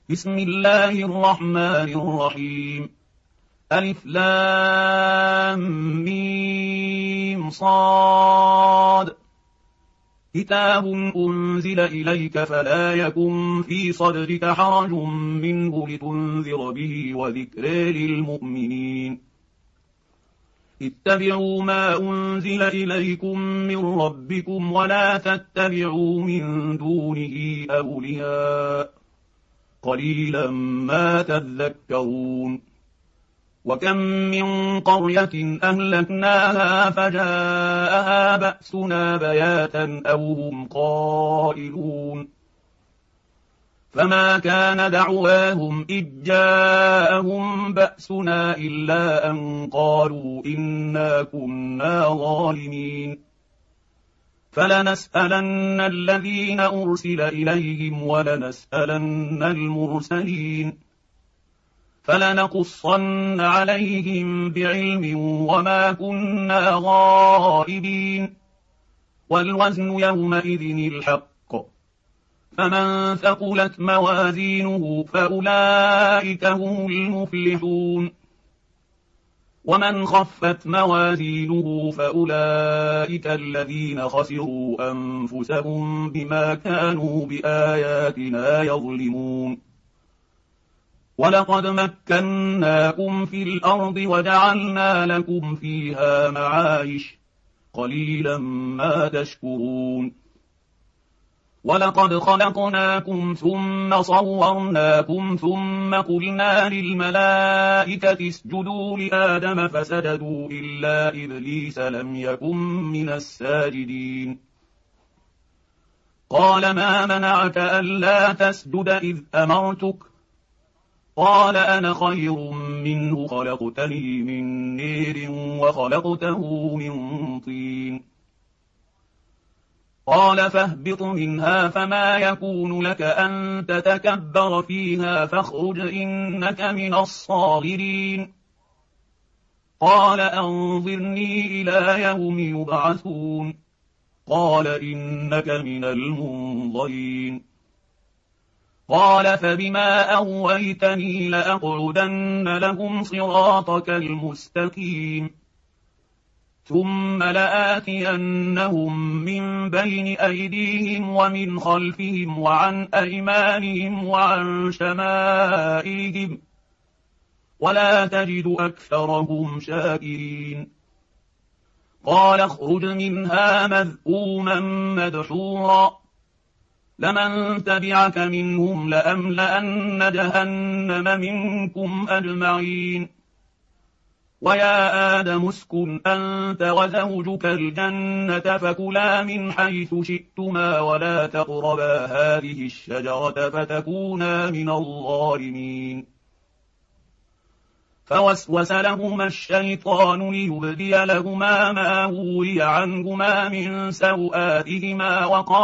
بسم الله الرحمن الرحيم. ألف لام ميم صاد. كتاب أنزل إليك فلا يكن في صدرك حرج منه لتنذر به وذكر للمؤمنين. اتبعوا ما أنزل إليكم من ربكم ولا تتبعوا من دونه أولياء قليلا ما تذكرون. وكم من قرية أهلكناها فجاءها بأسنا بياتا أو هم قائلون. فما كان دعواهم إذ جاءهم بأسنا إلا أن قالوا إنا كنا ظالمين. فلنسألن الذين أرسل إليهم ولنسألن المرسلين. فلنقصن عليهم بعلم وما كنا غائبين. والوزن يومئذ الحق. فمن ثقلت موازينه فأولئك هم المفلحون. ومن خفت موازينه فأولئك الذين خسروا أنفسهم بما كانوا بآياتنا يظلمون. ولقد مكناكم في الأرض وجعلنا لكم فيها معايش قليلا ما تشكرون. ولقد خلقناكم ثم صورناكم ثم قلنا للملائكة اسجدوا لآدم فسجدوا إلا إبليس لم يكن من الساجدين. قال ما منعك ألا تسجد إذ أمرتك؟ قال أنا خير منه خلقتني من نير وخلقته من طين. قال فاهبط منها فما يكون لك أن تتكبر فيها فاخرج إنك من الصاغرين. قال أنظرني إلى يوم يبعثون. قال إنك من المنظرين. قال فبما أغويتني لأقعدن لهم صراطك المستقيم. ثم لآتينهم من بين أيديهم ومن خلفهم وعن أيمانهم وعن شمائلهم ولا تجد أكثرهم شاكرين. قال اخرج منها مذءوما مدحورا لمن تبعك منهم لأملأن جهنم منكم أجمعين. ويا آدم اسكن أنت وزوجك الجنة فكلا من حيث شئتما ولا تقربا هذه الشجرة فتكونا من الظالمين. فوسوس لهما الشيطان ليبدي لهما ما وري عنهما من سوآتهما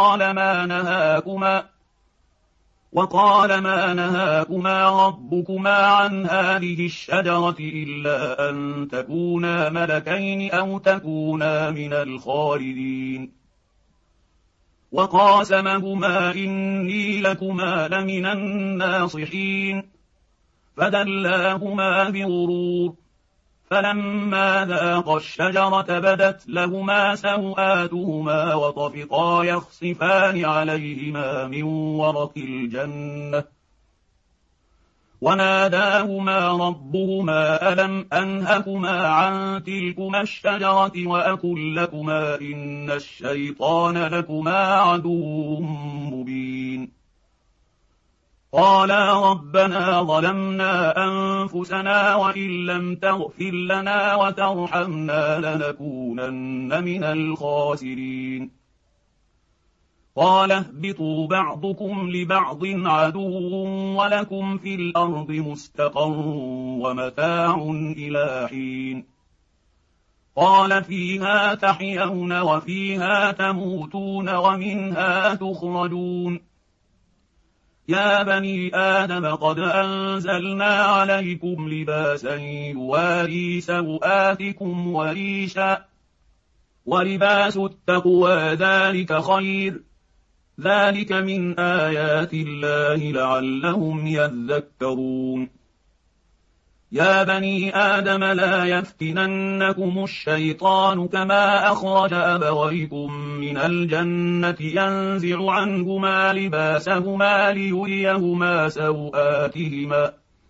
وقال ما نهاكما ربكما عن هذه الشجرة إلا أن تكونا ملكين أو تكونا من الخالدين. وقاسمهما إني لكما لمن الناصحين. فدلاهما بغرور. فلما ذاقا الشجرة بدت لهما سوآتهما وطفقا يخصفان عليهما من ورق الجنة. وناداهما ربهما ألم أنهكما عن تلكما الشجرة وأقل لكما إن الشيطان لكما عدو مبين. قالا ربنا ظلمنا أنفسنا وإن لم تغفر لنا وترحمنا لنكونن من الخاسرين. قال اهبطوا بعضكم لبعض عدو ولكم في الأرض مستقر ومتاع إلى حين. قال فيها تحيون وفيها تموتون ومنها تخرجون. يا بني آدم قد أنزلنا عليكم لباسا يواري سوآتكم وريشا ولباس التقوى ذلك خير ذلك من آيات الله لعلهم يذكرون. يا بني آدم لا يفتننكم الشيطان كما أخرج أبويكم من الجنة ينزع عنهما لباسهما ليريهما سوآتهما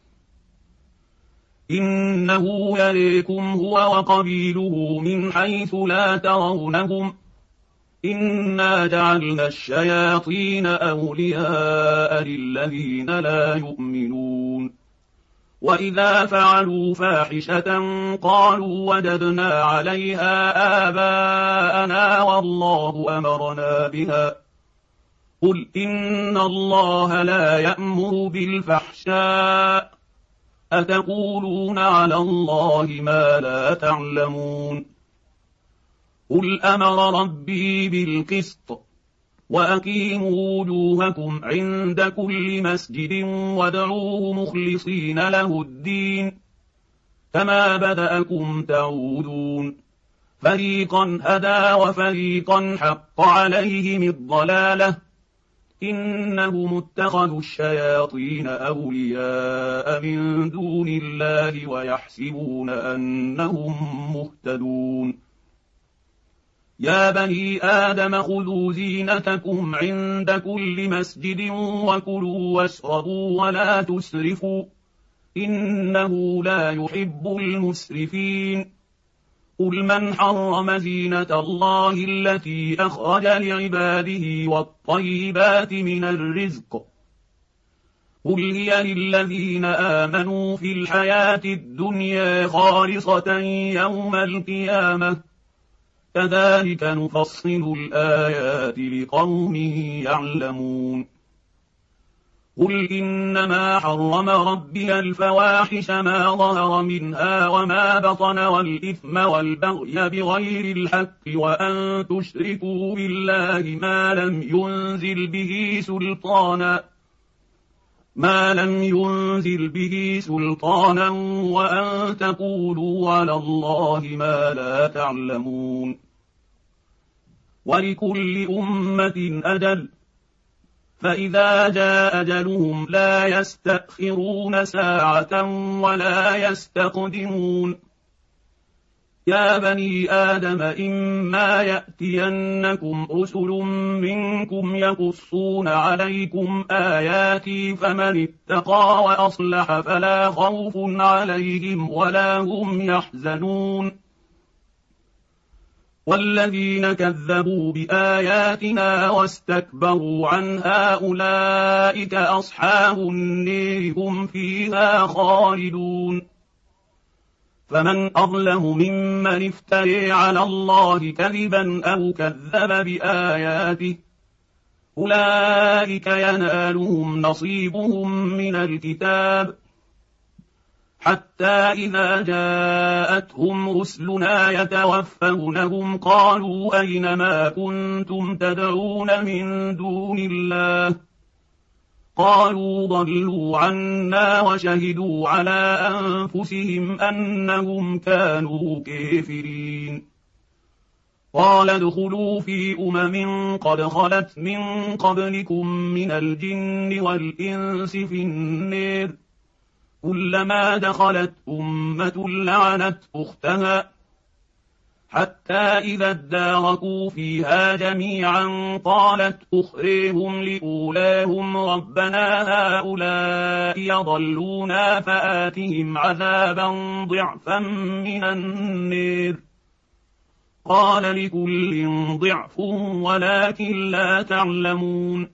إنه يريكم هو وقبيله من حيث لا ترونهم إنا جعلنا الشياطين أولياء للذين لا يؤمنون وإذا فعلوا فاحشة قالوا وجدنا عليها آباءنا والله أمرنا بها قل إن الله لا يأمر بالفحشاء أتقولون على الله ما لا تعلمون قل أمر ربي بالقسط وأقيموا وجوهكم عند كل مسجد وادعوه مخلصين له الدين كما بدأكم تعودون فريقا هدى وفريقا حق عليهم الضلالة إنهم اتخذوا الشياطين أولياء من دون الله ويحسبون أنهم مهتدون. يا بني آدم خذوا زينتكم عند كل مسجد وكلوا واشربوا ولا تسرفوا إنه لا يحب المسرفين قل من حرم زينة الله التي أخرج لعباده والطيبات من الرزق قل هي للذين آمنوا في الحياة الدنيا خالصة يوم القيامة كذلك نفصل الآيات لقوم يعلمون قل إنما حرم ربي الفواحش ما ظهر منها وما بطن والإثم والبغي بغير الحق وأن تشركوا بالله ما لم ينزل به سلطانا وأن تقولوا على الله ما لا تعلمون ولكل أمة أجل فإذا جاء أجلهم لا يستأخرون ساعة ولا يستقدمون يا بني آدم إما يأتينكم رسل منكم يقصون عليكم آياتي فمن اتقى وأصلح فلا خوف عليهم ولا هم يحزنون والذين كذبوا بآياتنا واستكبروا عنها أولئك أصحاب النار هم فيها خالدون فمن أظلم ممن افتري على الله كذبا أو كذب بآياته أولئك ينالهم نصيبهم من الكتاب حتى إذا جاءتهم رسلنا يتوفونهم قالوا أين ما كنتم تدعون من دون الله قالوا ضلوا عنا وشهدوا على أنفسهم أنهم كانوا كافرين قال ادخلوا في قد خلت من قبلكم من الجن والإنس في النار كلما دخلت أمة لعنت أختها حتى إذا اداركوا فيها جميعا قالت أخريهم لأولاهم ربنا هؤلاء يضلونا فآتهم عذابا ضعفا من النار قال لكل ضعف ولكن لا تعلمون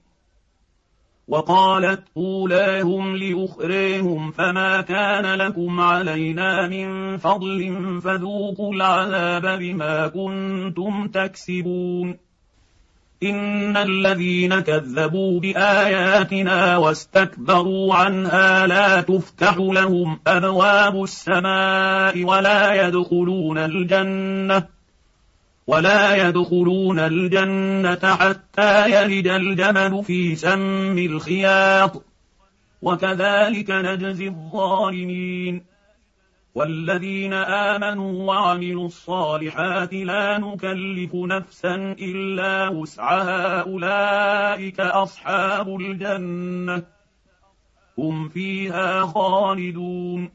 وقالت أولاهم لأخريهم فما كان لكم علينا من فضل فذوقوا العذاب بما كنتم تكسبون إن الذين كذبوا بآياتنا واستكبروا عنها لا تفتح لهم أبواب السماء ولا يدخلون الجنة حتى يلج الجمل في سم الخياط وكذلك نجزي الظالمين والذين آمنوا وعملوا الصالحات لا نكلف نفسا إلا وسعها أولئك أصحاب الجنة هم فيها خالدون.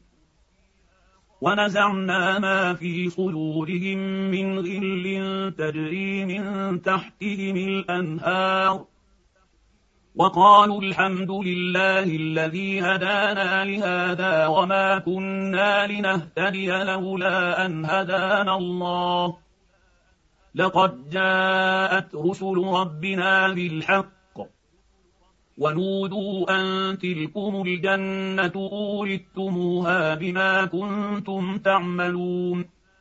ونزعنا ما في صدورهم من غل تجري من تحتهم الأنهار وقالوا الحمد لله الذي هدانا لهذا وما كنا لنهتدي لولا أن هدانا الله لقد جاءت رسل ربنا بالحق ونودوا أن تلكم الجنة أورثتموها بما كنتم تعملون.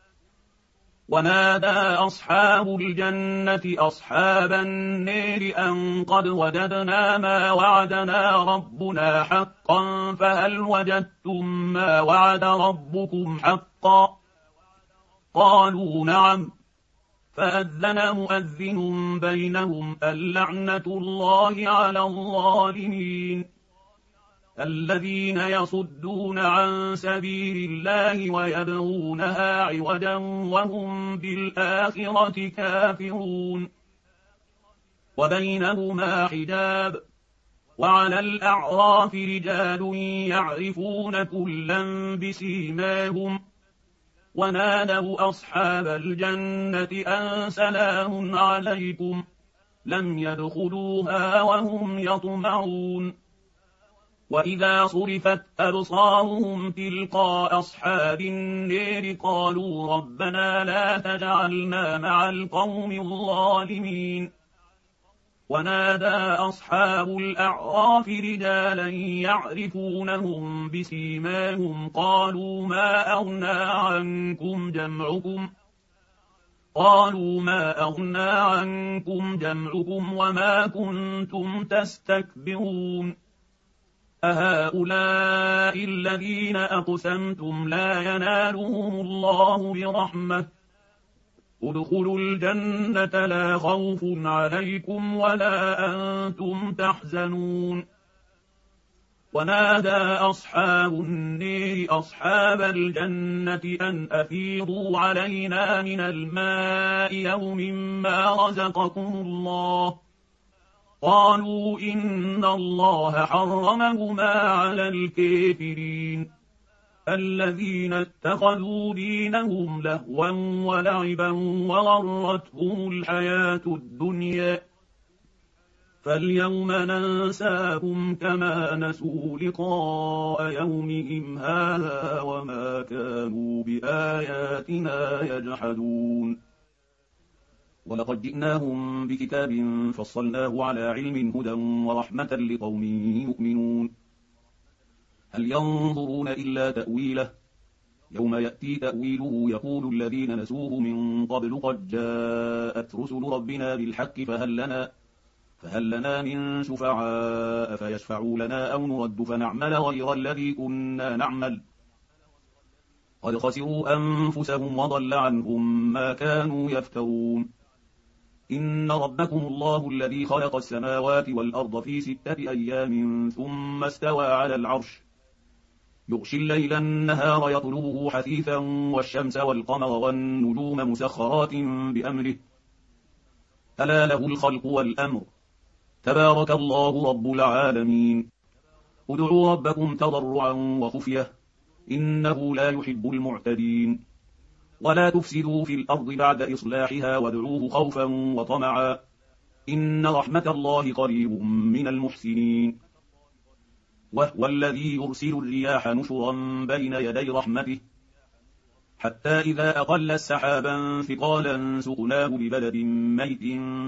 ونادى أصحاب الجنة أصحاب النار أن قد وجدنا ما وعدنا ربنا حقا فهل وجدتم ما وعد ربكم حقا؟ قالوا نعم. فأذن مؤذن بينهم اللعنة الله على الظالمين. الذين يصدون عن سبيل الله ويبغونها عوجا وهم بالآخرة كافرون. وبينهما حجاب. وعلى الأعراف رجال يعرفون كلا بسيماهم ونادوا أصحاب الجنة أن سلام عليكم لم يدخلوها وهم يطمعون. وإذا صرفت أبصارهم تلقاء أصحاب النار قالوا ربنا لا تجعلنا مع القوم الظالمين. ونادى أصحاب الأعراف رجالا يعرفونهم بسيماهم قالوا ما أغنى عنكم جمعكم وما كنتم تستكبرون أهؤلاء الذين أقسمتم لا ينالهم الله برحمة ادخلوا الجنة لا خوف عليكم ولا أنتم تحزنون. ونادى أصحاب النار أصحاب الجنة أن أفيضوا علينا من الماء يوم ما رزقكم الله قالوا إن الله حرمهما على الكافرين الذين اتخذوا دينهم لهوا ولعبا وغرتهم الحياة الدنيا فاليوم ننساهم كما نسوا لقاء يومهم هذا وما كانوا بآياتنا يجحدون. ولقد جئناهم بكتاب فصلناه على علم هدى ورحمة لقوم يؤمنون. هل ينظرون إلا تأويله يوم يأتي تأويله يقول الذين نسوه من قبل قد جاءت رسل ربنا بالحق فهل لنا من شفعاء فيشفعوا لنا أو نرد فنعمل غير الذي كنا نعمل قد خسروا أنفسهم وضل عنهم ما كانوا يفترون. إن ربكم الله الذي خلق السماوات والأرض في 6 أيام ثم استوى على العرش يغشي الليل النهار يطلبه حثيثا والشمس والقمر والنجوم مسخرات بأمره ألا له الخلق والأمر تبارك الله رب العالمين. ادعوا ربكم تضرعا وخفية إنه لا يحب المعتدين. ولا تفسدوا في الأرض بعد إصلاحها وادعوه خوفا وطمعا إن رحمة الله قريب من المحسنين. وهو الذي يرسل الرياح نشرا بين يدي رحمته حتى إذا أقل السحابا ثقالا سقناه ببلد ميت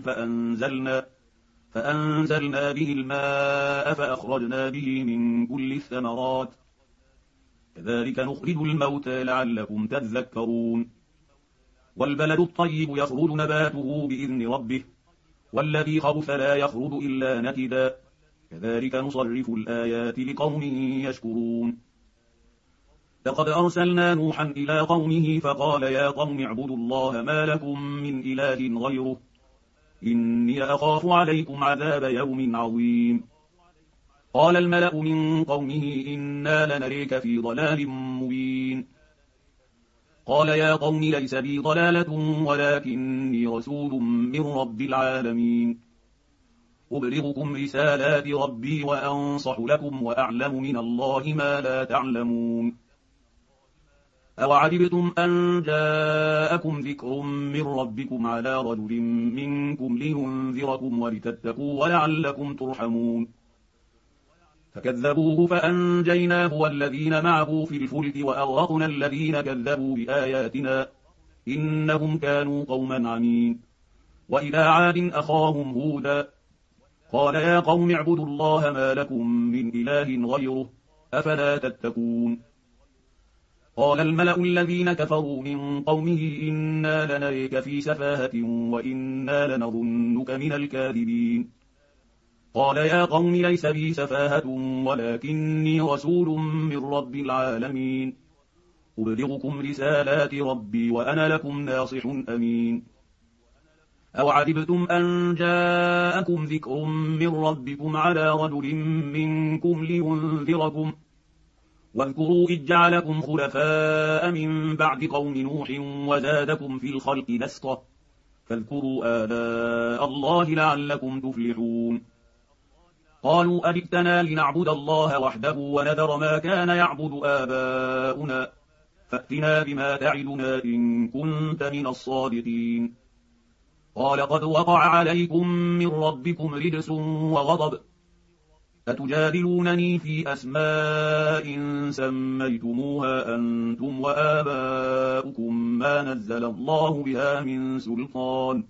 فأنزلنا به الماء فأخرجنا به من كل الثمرات كذلك نخرج الموتى لعلكم تذكرون. والبلد الطيب يخرج نباته بإذن ربه والذي خبث لا يخرج إلا نكدا كذلك نصرف الآيات لقوم يشكرون. لقد أرسلنا نوحا إلى قومه فقال يا قوم اعبدوا الله ما لكم من إله غيره إني أخاف عليكم عذاب يوم عظيم. قال الملأ من قومه إنا لنريك في ضلال مبين قال يا قوم ليس بي ضلالة ولكني رسول من رب العالمين أبلغكم رسالات ربي وأنصح لكم وأعلم من الله ما لا تعلمون أوعجبتم أن جاءكم ذكر من ربكم على رجل منكم لينذركم ولتتقوا ولعلكم ترحمون فكذبوه فأنجيناه والذين معه في الفلك وأغرقنا الذين كذبوا بآياتنا إنهم كانوا قوما عمين وإلى عاد أخاهم هودا قال يا قوم اعبدوا الله ما لكم من إله غيره أفلا تتقون قال الملأ الذين كفروا من قومه إنا لنريك في سفاهة وإنا لنظنك من الكاذبين قال يا قوم ليس بي سفاهة ولكني رسول من رب العالمين أبلغكم رسالات ربي وأنا لكم ناصح أمين أوعجبتم أن جاءكم ذكر من ربكم على رجل منكم لينذركم واذكروا إذ جعلكم خلفاء من بعد قوم نوح وزادكم في الخلق بسطة فاذكروا آلاء الله لعلكم تفلحون قالوا أجئتنا لنعبد الله وحده ونذر ما كان يعبد آباؤنا فأتنا بما تعدنا إن كنت من الصادقين قال قد وقع عليكم من ربكم رجس وغضب أتجادلونني في أسماء سميتموها أنتم وآباؤكم ما نزل الله بها من سلطان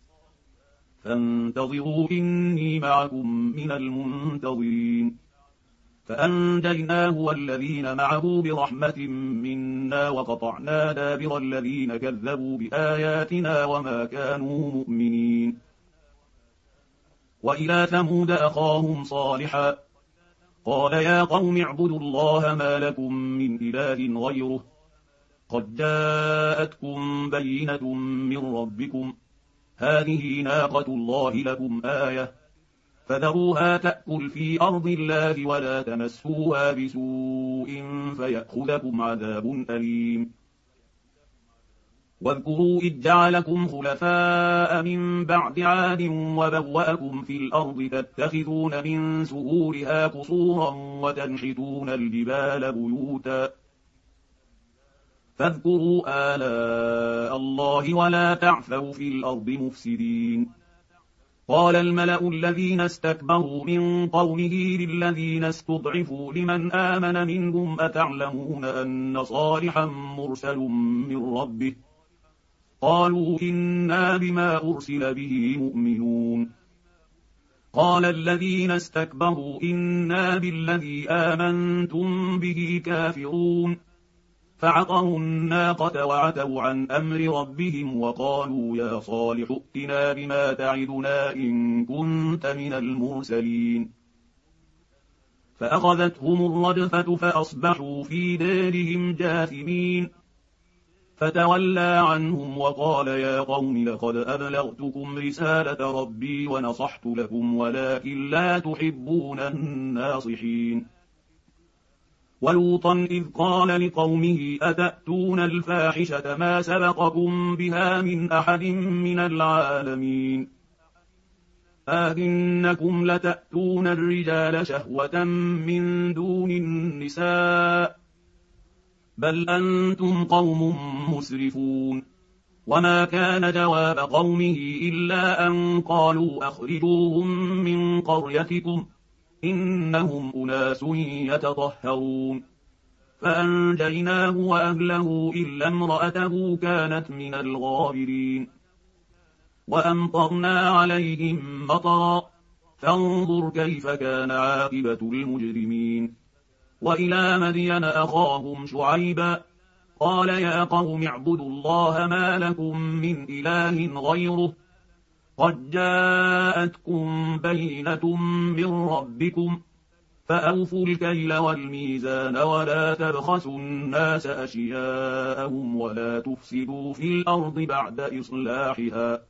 فانتظروا إني معكم من المنتظرين فأنجيناه والذين معه برحمة منا وقطعنا دابر الذين كذبوا بآياتنا وما كانوا مؤمنين وإلى ثمود أخاهم صالحا قال يا قوم اعبدوا الله ما لكم من إله غيره قد جاءتكم بينة من ربكم هذه ناقة الله لكم آية فذروها تأكل في أرض الله ولا تمسوها بسوء فيأخذكم عذاب أليم واذكروا إذ جعلكم خلفاء من بعد عاد وبوأكم في الأرض تتخذون من سهولها قصورا وتنحتون الجبال بيوتا فاذكروا آلاء الله ولا تعثوا في الأرض مفسدين قال الملأ الذين استكبروا من قومه للذين استضعفوا لمن آمن منهم أتعلمون أن صالحا مرسل من ربه قالوا إنا بما أرسل به مؤمنون قال الذين استكبروا إنا بالذي آمنتم به كافرون فعقروا الناقة وعتوا عن أمر ربهم وقالوا يا صالح ائتنا بما تعدنا إن كنت من المرسلين فأخذتهم الرجفة فأصبحوا في دارهم جاثمين فتولى عنهم وقال يا قوم لقد أبلغتكم رسالة ربي ونصحت لكم ولكن لا تحبون الناصحين ولوطا إذ قال لقومه أتأتون الفاحشة ما سبقكم بها من أحد من العالمين أئنكم لتأتون الرجال شهوة من دون النساء بل أنتم قوم مسرفون وما كان جواب قومه إلا أن قالوا أخرجوهم من قريتكم إنهم أناس يتطهرون فأنجيناه وأهله إلا امرأته كانت من الغابرين وأمطرنا عليهم مطرا فانظر كيف كان عاقبة المجرمين وإلى مدين أخاهم شعيبا قال يا قوم اعبدوا الله ما لكم من إله غيره قد جاءتكم بينة من ربكم فأوفوا الكيل والميزان ولا تبخسوا الناس أشياءهم ولا تفسدوا في الأرض بعد إصلاحها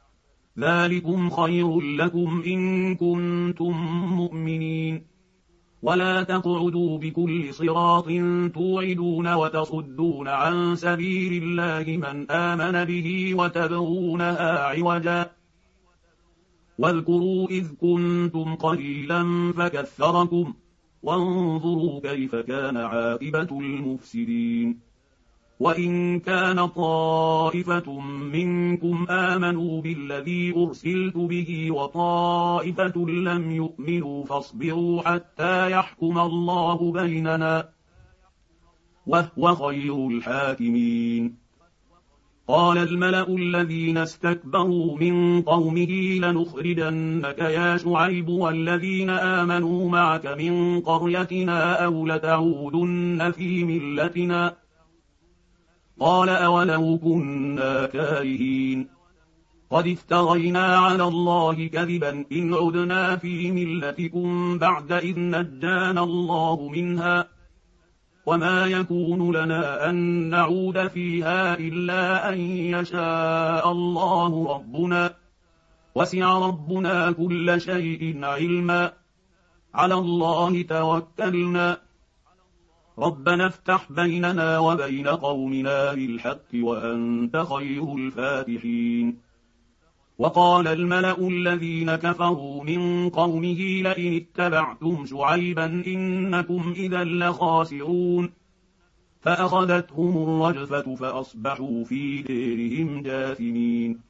ذلكم خير لكم إن كنتم مؤمنين ولا تقعدوا بكل صراط توعدون وتصدون عن سبيل الله من آمن به وتبغونها عوجا. واذكروا إذ كنتم قليلا فكثركم وانظروا كيف كان عاقبة المفسدين. وإن كان طائفة منكم آمنوا بالذي أرسلت به وطائفة لم يؤمنوا فاصبروا حتى يحكم الله بيننا وهو خير الحاكمين. قال الملأ الذين استكبروا من قومه لنخرجنك يا شعيب والذين آمنوا معك من قريتنا أو لتعودن في ملتنا. قال أولو كنا كارهين قد افترينا على الله كذبا إن عدنا في ملتكم بعد إذ نجانا الله منها وما يكون لنا أن نعود فيها إلا أن يشاء الله ربنا وسع ربنا كل شيء علما على الله توكلنا ربنا افتح بيننا وبين قومنا بالحق وأنت خير الفاتحين. وقال الملأ الذين كفروا من قومه لئن اتبعتم شعيبا إنكم إذا لخاسرون فأخذتهم الرجفة فأصبحوا في ديرهم جاثمين.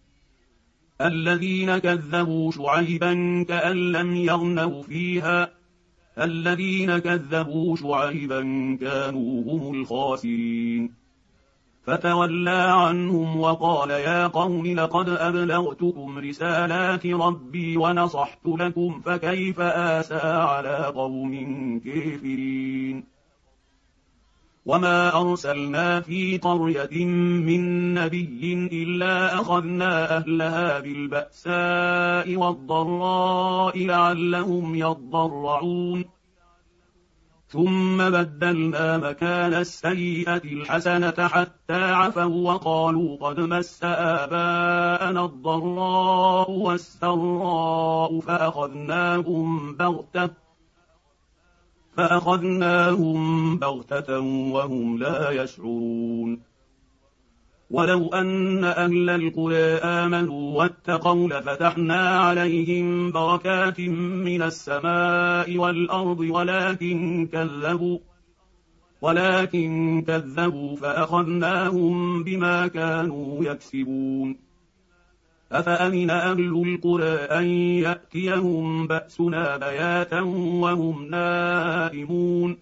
الذين كذبوا شعيبا كأن لم يغنوا فيها الذين كذبوا شعيبا كانوا هم الخاسرين. فتولى عنهم وقال يا قوم لقد أبلغتكم رسالات ربي ونصحت لكم فكيف آسى على قوم كافرين. وما أرسلنا في قرية من نبي إلا أخذنا أهلها بالبأساء والضراء لعلهم يضرعون ثم بدلنا مكان السيئة الحسنة حتى عفوا وقالوا قد مس آباءنا الضراء والسراء فأخذناهم بغتة وهم لا يشعرون. ولو أن أهل القرى آمنوا واتقوا لفتحنا عليهم بركات من السماء والأرض ولكن كذبوا فأخذناهم بما كانوا يكسبون. أفأمن أهل القرى أن يأتيهم بأسنا بياتا وهم نائمون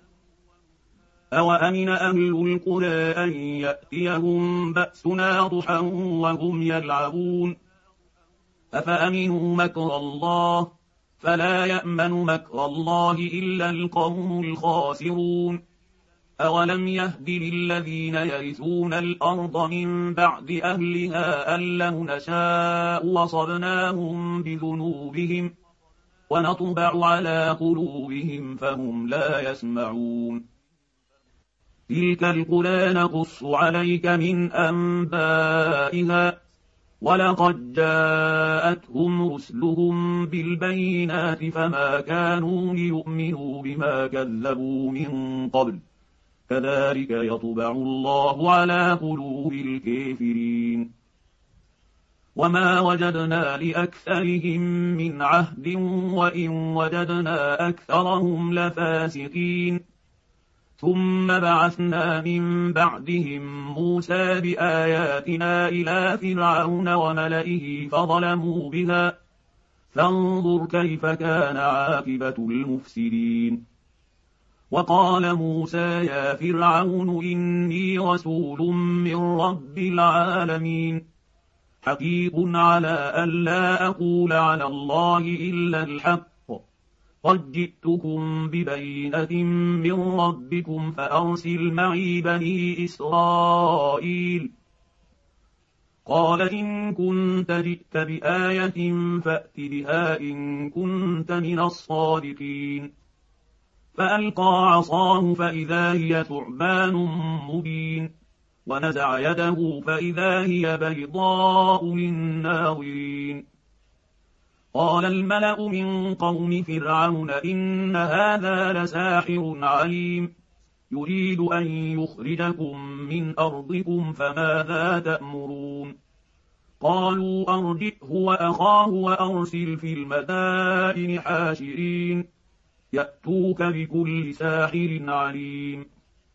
أوأمن أهل القرى أن يأتيهم بأسنا ضحى وهم يلعبون أفأمنوا مكر الله فلا يأمن مكر الله إلا القوم الخاسرون. أولم يهد للذين يرثون الأرض من بعد أهلها أن لو نشاء وصبناهم بذنوبهم ونطبع على قلوبهم فهم لا يسمعون. تلك القرى نقص عليك من أنبائها ولقد جاءتهم رسلهم بالبينات فما كانوا ليؤمنوا بما كذبوا من قبل كذلك يطبع الله على قلوب الكافرين. وما وجدنا لأكثرهم من عهد وإن وجدنا أكثرهم لفاسقين. ثم بعثنا من بعدهم موسى بآياتنا إلى فرعون وملئه فظلموا بها فانظر كيف كان عاقبة المفسدين. وقال موسى يا فرعون إني رسول من رب العالمين حقيق على ألا أقول على الله إلا الحق قد جئتكم ببينة من ربكم فأرسل معي بني إسرائيل. قال إن كنت جئت بآية فأت بها إن كنت من الصادقين. فألقى عصاه فإذا هي ثعبان مبين ونزع يده فإذا هي بيضاء للناظرين. قال الملأ من قوم فرعون إن هذا لساحر عليم يريد أن يخرجكم من أرضكم فماذا تأمرون قالوا أرجئه وأخاه وأرسل في المدائن حاشرين يأتوك بكل ساحر عليم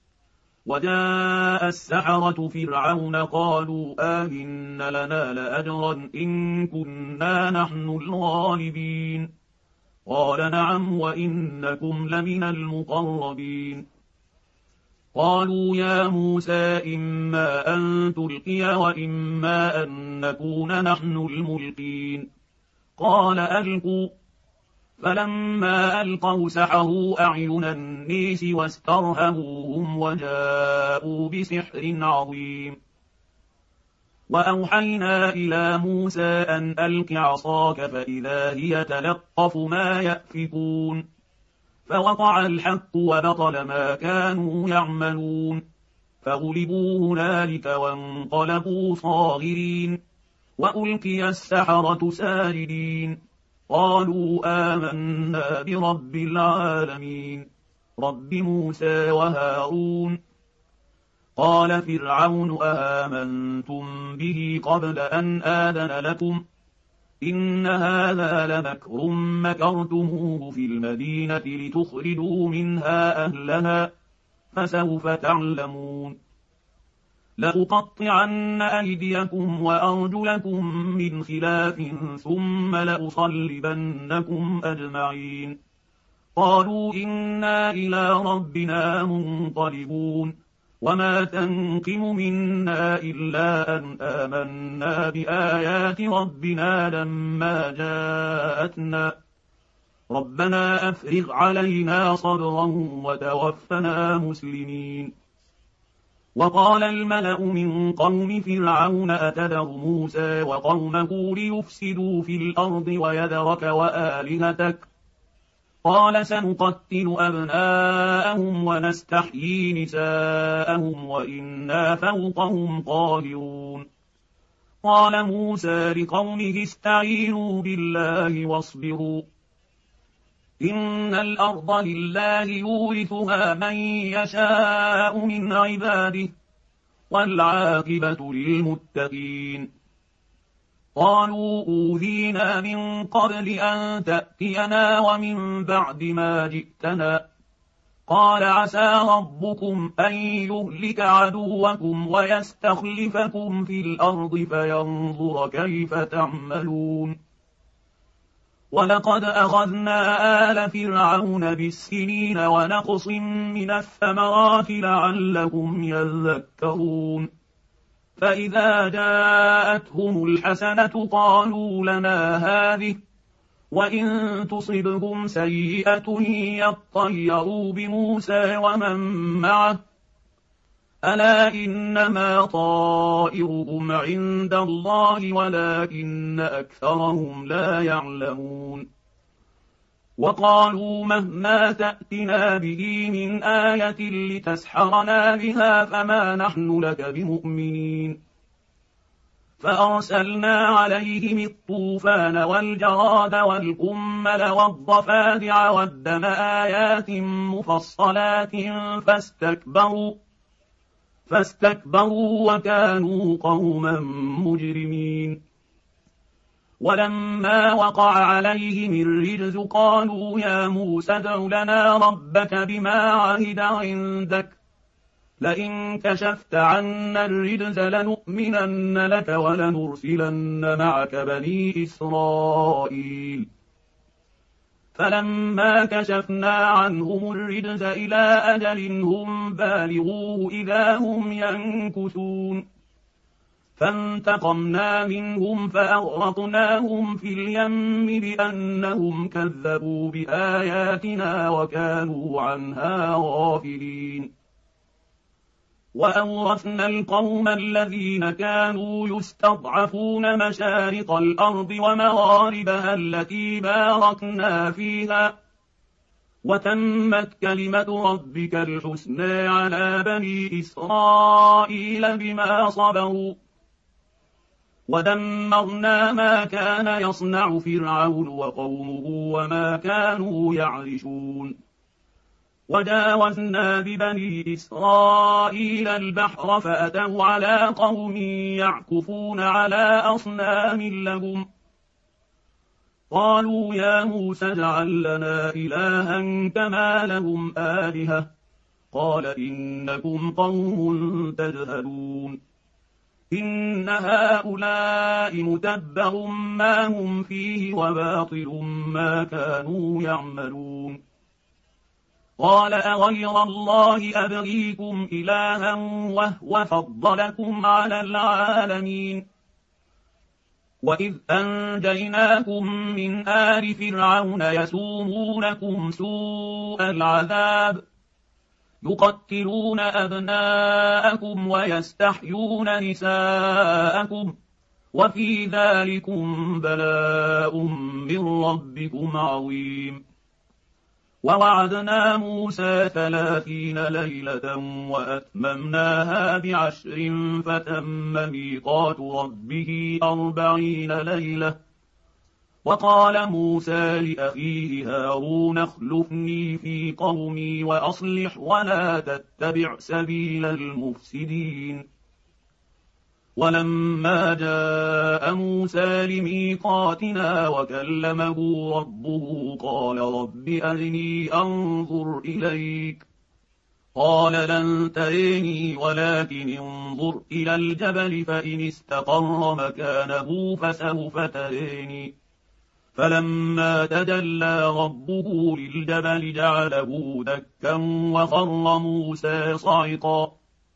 وجاء السحرة فرعون قالوا آمن لنا لأجرا إن كنا نحن الغالبين قال نعم وإنكم لمن المقربين قالوا يا موسى إما أن تلقي وإما أن نكون نحن الملقين قال ألقوا فلما ألقوا سحروا أعين الناس واسترهبوهم وجاءوا بسحر عظيم وأوحينا إلى موسى أن ألق عصاك فإذا هي تلقف ما يأفكون فوقع الحق وبطل ما كانوا يعملون فغلبوا هنالك وانقلبوا صاغرين وألقي السحرة ساجدين قالوا آمنا برب العالمين رب موسى وهارون قال فرعون آمنتم به قبل أن آذن لكم إن هذا لمكر مكرتموه في المدينة لتخرجوا منها أهلها فسوف تعلمون لأقطعن أيديكم وأرجلكم من خلاف ثم لأصلبنكم أجمعين قالوا إنا إلى ربنا منقلبون وما تنقم منا إلا أن آمنا بآيات ربنا لما جاءتنا ربنا أفرغ علينا صبرا وتوفنا مسلمين وقال الملأ من قوم فرعون أتذر موسى وقومه ليفسدوا في الأرض ويذرك وآلهتك قال سنقتل أبناءهم ونستحيي نساءهم وإنا فوقهم قاهرون قال موسى لقومه استعينوا بالله واصبروا إن الأرض لله يورثها من يشاء من عباده والعاقبة للمتقين قالوا أوذينا من قبل أن تأتينا ومن بعد ما جئتنا قال عسى ربكم أن يهلك عدوكم ويستخلفكم في الأرض فينظر كيف تعملون ولقد أخذنا آل فرعون بالسنين ونقص من الثمرات لعلهم يذكرون فإذا جاءتهم الحسنة قالوا لنا هذه وإن تصبهم سيئة يطيروا بموسى ومن معه ألا إنما طائرهم عند الله ولكن أكثرهم لا يعلمون وقالوا مهما تأتنا به من آية لتسحرنا بها فما نحن لك بمؤمنين فأرسلنا عليهم الطوفان والجراد والقمل والضفادع والدم آيات مفصلات فاستكبروا وكانوا قوما مجرمين ولما وقع عليهم الرجز قالوا يا موسى ادع لنا ربك بما عهد عندك لئن كشفت عنا الرجز لنؤمنن لك ولنرسلن معك بني إسرائيل فلما كشفنا عنهم الرجز إلى أجل هم بالغوه إذا هم ينكثون فانتقمنا منهم فأغرقناهم في اليم بأنهم كذبوا بآياتنا وكانوا عنها غافلين وأورثنا القوم الذين كانوا يستضعفون مشارق الأرض ومغاربها التي باركنا فيها وتمت كلمة ربك الحسنى على بني إسرائيل بما صبروا ودمرنا ما كان يصنع فرعون وقومه وما كانوا يعرشون وجاوزنا ببني إسرائيل البحر فأتوا على قوم يعكفون على أصنام لهم قالوا يا موسى اجعل لنا إلها كما لهم آلهة قال إنكم قوم تجهلون إن هؤلاء متبر ما هم فيه وباطل ما كانوا يعملون قال أغير الله أبغيكم إلها وهو فضلكم على العالمين وإذ أنجيناكم من آل فرعون يسومونكم سوء العذاب يقتلون أبناءكم ويستحيون نساءكم وفي ذلكم بلاء من ربكم عظيم ووعدنا موسى 30 ليلة وأتممناها ب10 فتم ميقات ربه 40 ليلة وقال موسى لأخيه هارون اخلفني في قومي وأصلح ولا تتبع سبيل المفسدين ولما جاء موسى لميقاتنا وكلمه ربه قال رب أرني أنظر إليك قال لن تريني ولكن انظر إلى الجبل فإن استقر مكانه فسوف تريني فلما تجلى ربه للجبل جعله دكا وخر موسى صعقا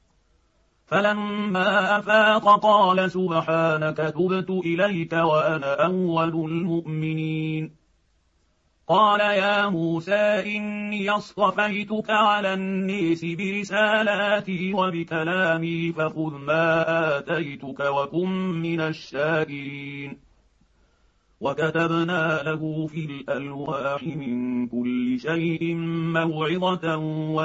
فلما أفاق قال سبحانك تبت إليك وأنا أول المؤمنين قال يا موسى إني اصطفيتك على الناس برسالاتي وبكلامي فخذ ما آتيتك وكن من الشاكرين وكتبنا له في الألواح من كل شيء موعظة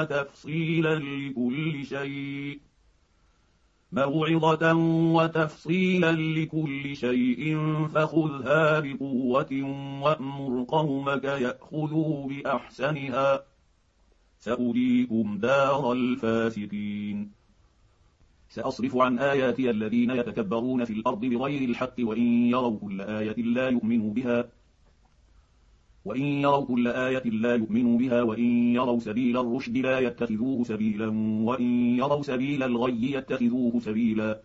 وتفصيلا لكل شيء فخذها بقوة وأمر قومك يأخذوا بأحسنها سأريكم دار الفاسقين سأصرف عن آياتي الذين يتكبرون في الأرض بغير الحق وإن يروا كل آية لا يؤمنوا بها وإن يروا سبيل الرشد لا يتخذوه سبيلا وإن يروا سبيل الغي يتخذوه سبيلا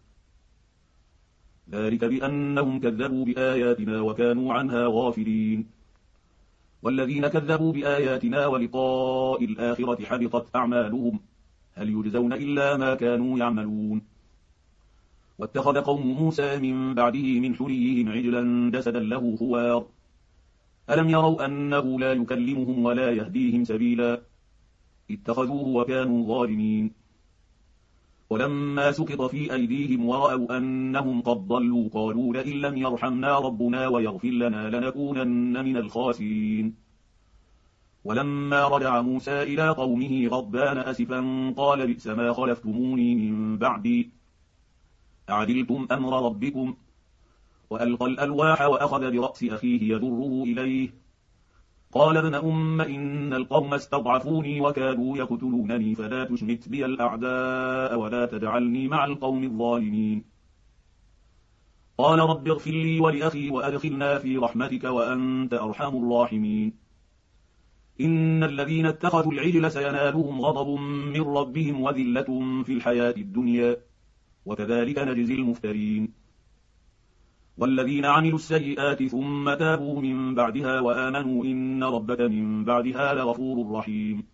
ذلك بأنهم كذبوا بآياتنا وكانوا عنها غافلين والذين كذبوا بآياتنا ولقاء الآخرة حبطت أعمالهم هل يجزون إلا ما كانوا يعملون واتخذ قوم موسى من بعده من حليهم عجلا جسدا له خوار ألم يروا أنه لا يكلمهم ولا يهديهم سبيلا اتخذوه وكانوا ظالمين ولما سقط في أيديهم ورأوا أنهم قد ضلوا قالوا لئن لم يرحمنا ربنا ويغفر لنا لنكونن من الخاسرين ولما رجع موسى إلى قومه غضبان أسفا قال بئس ما خلفتموني من بعدي أعدلتم أمر ربكم وألقى الألواح وأخذ برأس أخيه يجره إليه قال ابن أم إن القوم استضعفوني وكادوا يقتلونني فلا تشمت بي الأعداء ولا تجعلني مع القوم الظالمين قال رب اغفر لي ولأخي وأدخلنا في رحمتك وأنت أرحم الراحمين إن الذين اتخذوا العجل سينالهم غضب من ربهم وذلة في الحياة الدنيا وكذلك نجزي المفترين والذين عملوا السيئات ثم تابوا من بعدها وآمنوا إن ربك من بعدها لغفور رحيم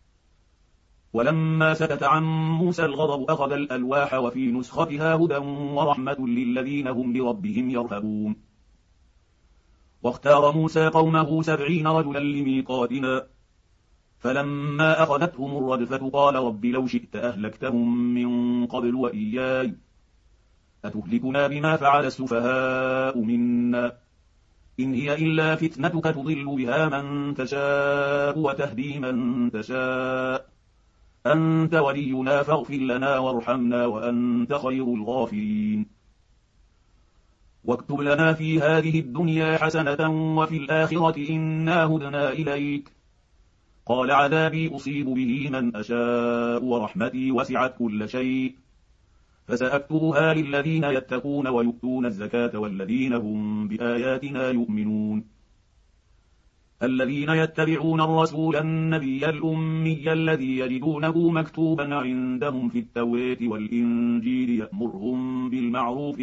ولما سكت عن موسى الغضب أخذ الألواح وفي نسختها هدى ورحمة للذين هم بربهم يرهبون واختار موسى قومه 70 رجلا لميقاتنا فلما أخذتهم الرجفة قال رب لو شئت أهلكتهم من قبل وإياي أتهلكنا بما فعل السفهاء منا إن هي إلا فتنتك تضل بها من تشاء وتهدي من تشاء أنت ولينا فاغفر لنا وارحمنا وأنت خير الغافرين واكتب لنا في هذه الدنيا حسنة وفي الآخرة إنا هدنا إليك. قال عذابي أصيب به من أشاء ورحمتي وسعت كل شيء، فسأكتبها للذين يتقون ويؤتون الزكاة والذين هم بآياتنا يؤمنون. الذين يتبعون الرسول النبي الأمي الذي يجدونه مكتوبا عندهم في التوراة والإنجيل يأمرهم بالمعروف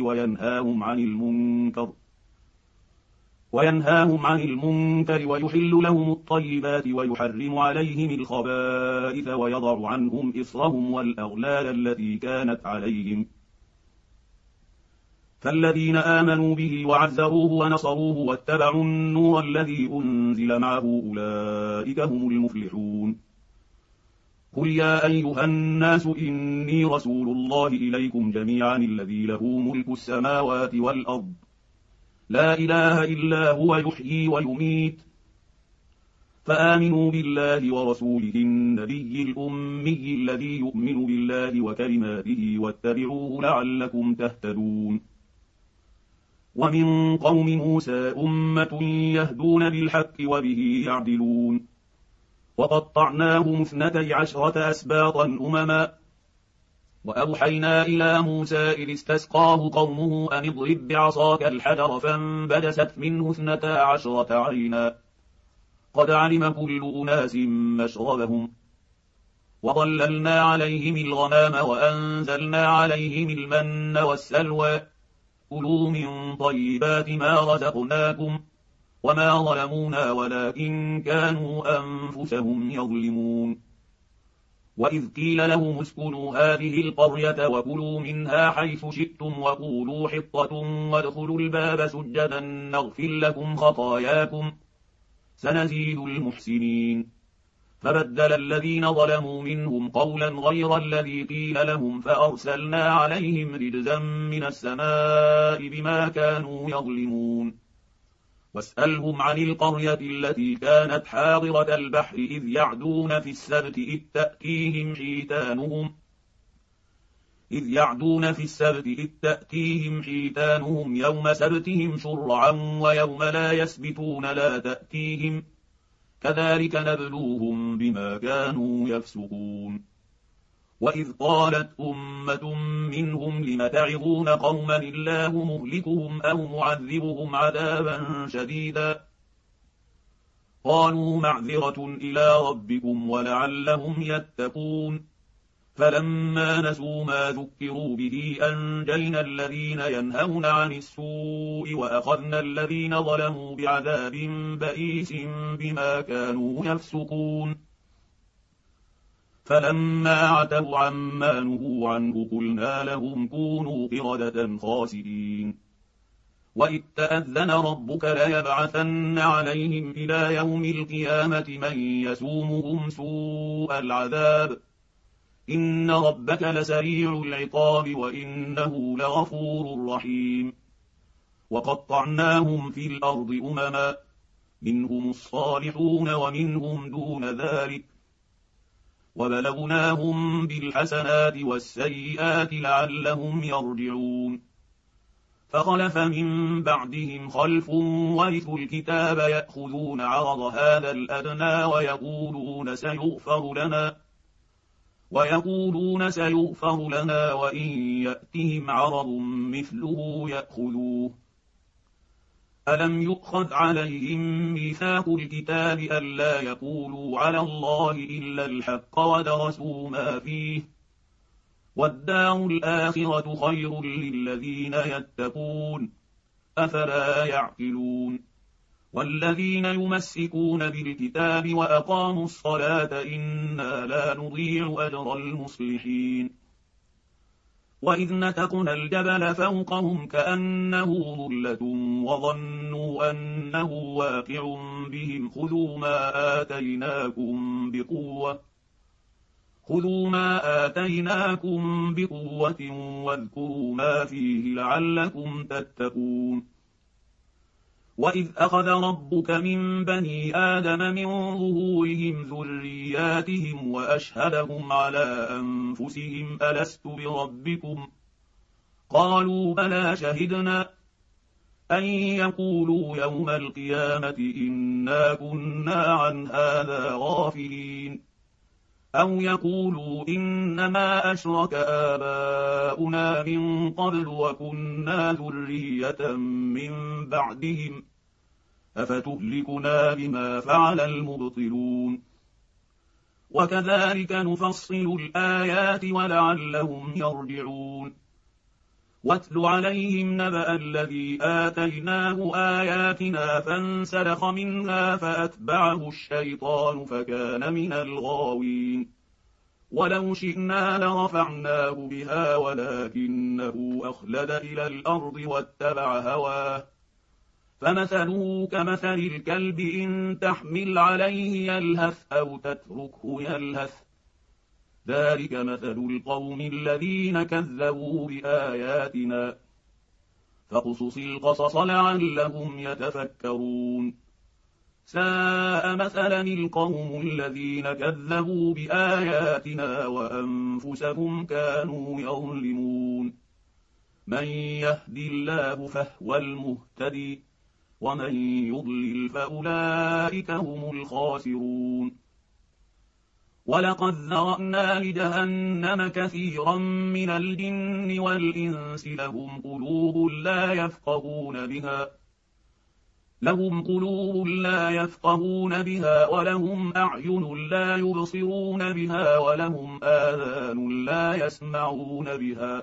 وينهاهم عن المنكر ويحل لهم الطيبات ويحرم عليهم الخبائث ويضع عنهم إصرهم والأغلال التي كانت عليهم. فالذين آمنوا به وعزروه ونصروه واتبعوا النور الذي أنزل معه أولئك هم المفلحون. قل يا أيها الناس إني رسول الله إليكم جميعا الذي له ملك السماوات والأرض لا إله إلا هو يحيي ويميت، فآمنوا بالله ورسوله النبي الأمي الذي يؤمن بالله وكلماته واتبعوه لعلكم تهتدون. ومن قوم موسى أمة يهدون بالحق وبه يعدلون، وقطعناهم 12 أسباطا أمما، وأوحينا إلى موسى إذ استسقاه قومه أن اضرب بعصاك الحجر فانبجست منه 12 عينا قد علم كل أناس مشربهم، وظللنا عليهم الغمام وأنزلنا عليهم المن والسلوى كلوا من طيبات ما رزقناكم وما ظلمونا ولكن كانوا أنفسهم يظلمون. وإذ قيل لهم اسكنوا هذه القرية وكلوا منها حيث شئتم وقولوا حطة وادخلوا الباب سجدا نغفر لكم خطاياكم سنزيد المحسنين. فبدل الذين ظلموا منهم قولا غير الذي قيل لهم فأرسلنا عليهم رجزا من السماء بما كانوا يظلمون. واسألهم عن القرية التي كانت حاضرة البحر إذ يعدون في السبت إذ تأتيهم حيتانهم يوم سبتهم شرعا ويوم لا يسبتون لا تأتيهم كذلك نبلوهم بما كانوا يفسقون. وإذ قالت أمة منهم لم تعظون قوما الله مهلكهم أو معذبهم عذابا شديدا قالوا معذرة إلى ربكم ولعلهم يتقون. فلما نسوا ما ذكروا به أنجينا الذين ينهون عن السوء وأخذنا الذين ظلموا بعذاب بئيس بما كانوا يفسقون. فلما عتوا عما نهوا عنه قلنا لهم كونوا قردة خاسئين. وإذ تأذن ربك ليبعثن عليهم إلى يوم القيامة من يسومهم سوء العذاب إن ربك لسريع العقاب وإنه لغفور رحيم. وقطعناهم في الأرض أمما منهم الصالحون ومنهم دون ذلك وبلوناهم بالحسنات والسيئات لعلهم يرجعون. فخلف من بعدهم خلف ورثوا الكتاب يأخذون عرض هذا الأدنى ويقولون سيغفر لنا وإن يأتهم عرض مثله يأخذوه. ألم يؤخذ عليهم ميثاق الكتاب ألا يقولوا على الله إلا الحق ودرسوا ما فيه والدار الآخرة خير للذين يتقون أفلا يعقلون. والذين يمسكون بالكتاب وأقاموا الصلاة إنا لا نضيع أجر المصلحين. وإذ نتقنا الجبل فوقهم كأنه ظلة وظنوا أنه واقع بهم خذوا ما آتيناكم بقوة واذكروا ما فيه لعلكم تتقون. وإذ أخذ ربك من بني آدم من ظهورهم ذرياتهم وأشهدهم على أنفسهم ألست بربكم قالوا بلى شهدنا أن يقولوا يوم القيامة إنا كنا عن هذا غافلين، أو يقولوا إنما أشرك آباؤنا من قبل وكنا ذرية من بعدهم أفتهلكنا بما فعل المبطلون. وكذلك نفصل الآيات ولعلهم يرجعون. واتل عليهم نبأ الذي آتيناه آياتنا فانسلخ منها فأتبعه الشيطان فكان من الغاوين. ولو شئنا لرفعناه بها ولكنه أخلد إلى الأرض واتبع هواه، فمثله كمثل الكلب إن تحمل عليه يلهث أو تتركه يلهث، ذلك مثل القوم الذين كذبوا بآياتنا، فاقصص القصص لعلهم يتفكرون. ساء مثلا القوم الذين كذبوا بآياتنا وأنفسهم كانوا يظلمون. من يهد الله فهو المهتدي، ومن يضلل فأولئك هم الخاسرون. ولقد ذرأنا لجهنم كثيرا من الجن والإنس لهم قلوب لا يفقهون بها ولهم أعين لا يبصرون بها ولهم آذان لا يسمعون بها،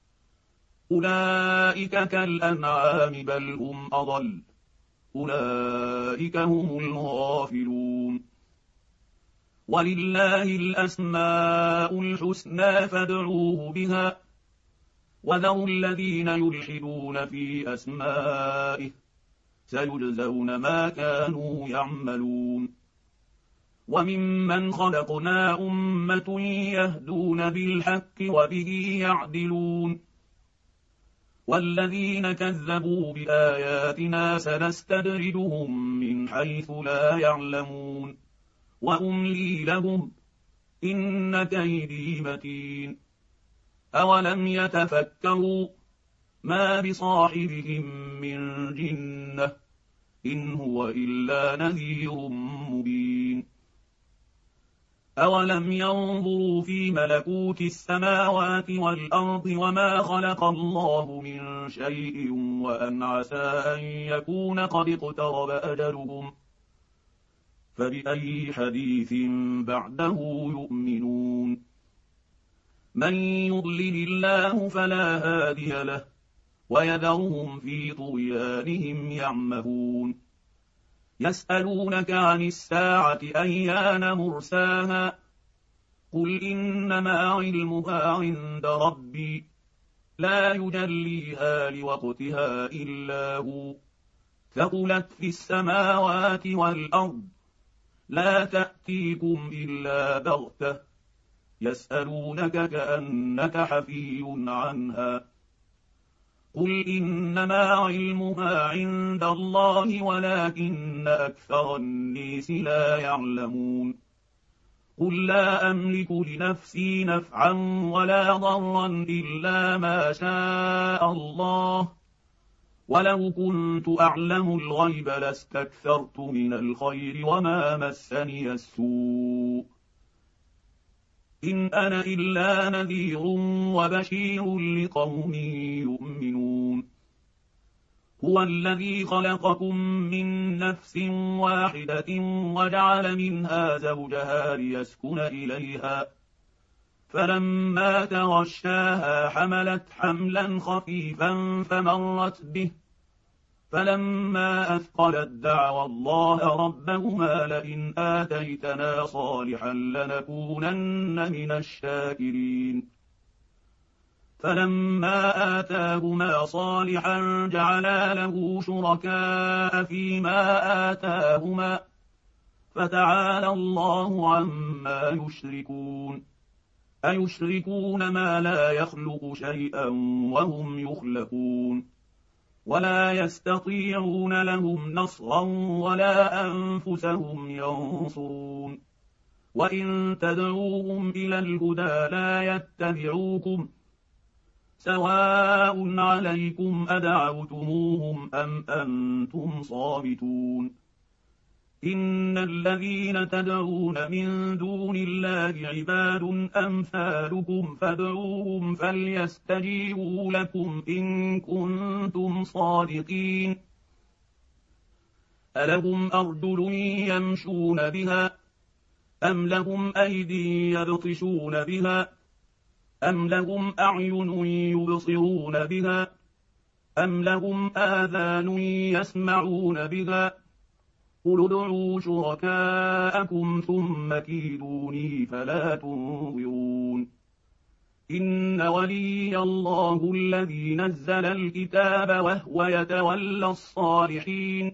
أولئك كالأنعام بل هم أضل، أولئك هم الغافلون. ولله الأسماء الحسنى فادعوه بها، وذروا الذين يلحدون في أسمائه سيجزون ما كانوا يعملون. وممن خلقنا أمة يهدون بالحق وبه يعدلون. والذين كذبوا بآياتنا سنستدرجهم من حيث لا يعلمون، وأملي لهم إن كيدي متين. أولم يتفكروا ما بصاحبهم من جنة إن هو إلا نذير مبين. أولم ينظروا في ملكوت السماوات والأرض وما خلق الله من شيء وأن عسى أن يكون قد اقترب أجلهم، فبأي حديث بعده يؤمنون. من يضلل الله فلا هادي له ويذرهم في طغيانهم يعمهون. يسألونك عن الساعة أيان مرساها، قل إنما علمها عند ربي لا يجليها لوقتها إلا هو، ثقلت في السماوات والأرض لا تأتيكم إلا بغتة، يسألونك كأنك حفي عنها، قل إنما علمها عند الله ولكن أكثر الناس لا يعلمون. قل لا أملك لنفسي نفعا ولا ضرا إلا ما شاء الله، ولو كنت أعلم الغيب لاستكثرت من الخير وما مسني السوء، إن أنا إلا نذير وبشير لقوم يؤمنون. هو الذي خلقكم من نفس واحدة وجعل منها زوجها ليسكن إليها، فلما تغشاها حملت حملا خفيفا فمرت به، فلما أثقلت دعوا الله ربهما لئن آتيتنا صالحا لنكونن من الشاكرين. فلما آتاهما صالحا جعلا له شركاء فيما آتاهما، فتعالى الله عما يشركون. أيشركون ما لا يخلق شيئا وهم يخلقون، ولا يستطيعون لهم نصرا ولا أنفسهم ينصرون. وإن تدعوهم إلى الهدى لا يتبعوكم، سواء عليكم أدعوتموهم أم أنتم صامتون إن الذين تدعون من دون الله عباد أمثالكم فادعوهم فليستجيبوا لكم إن كنتم صادقين ألهم أرجل يمشون بها أم لهم أيدي يبطشون بها أم لهم أعين يبصرون بها أم لهم آذان يسمعون بها قل ادعوا شركاءكم ثم كيدوني فلا تنظرون إن ولي الله الذي نزل الكتاب وهو يتولى الصالحين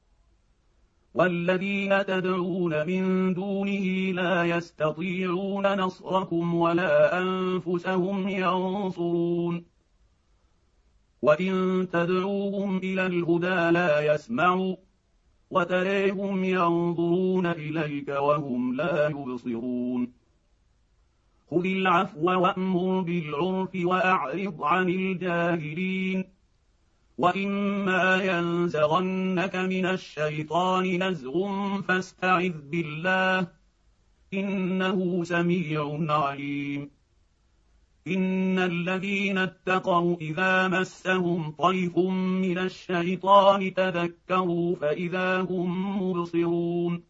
والذين تدعون من دونه لا يستطيعون نصركم ولا أنفسهم ينصرون وإن تدعوهم إلى الهدى لا يسمعوا وتريهم ينظرون إليك وهم لا يبصرون خذ العفو وأمر بالعرف وأعرض عن الجاهلين وإما ينزغنك من الشيطان نزغ فاستعذ بالله إنه سميع عليم إن الذين اتقوا إذا مسهم طيف من الشيطان تذكروا فإذا هم مبصرون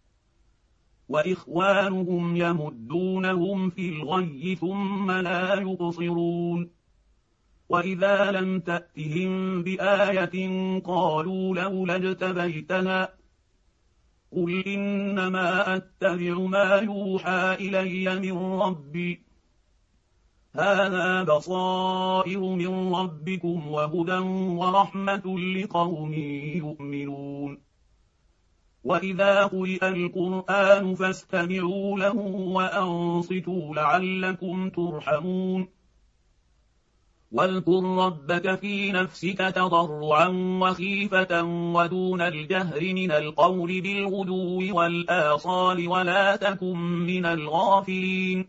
وإخوانهم يمدونهم في الغي ثم لا يقصرون وإذا لم تأتهم بآية قالوا لولا اجتبيتها قل إنما أتبع ما يوحى إلي من ربي هذا بصائر من ربكم وهدى ورحمة لقوم يؤمنون وإذا قرئ القرآن فاستمعوا له وأنصتوا لعلكم ترحمون واذكر ربك في نفسك تضرعا وخيفة ودون الجهر من القول بالغدو والآصال ولا تكن من الغافلين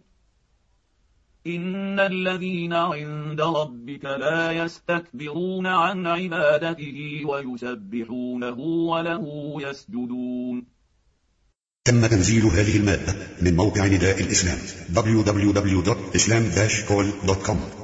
إن الذين عند ربك لا يستكبرون عن عبادته ويسبحونه وله يسجدون. تم تنزيل هذه المادة من موقع نداء الإسلام www.islam-call.com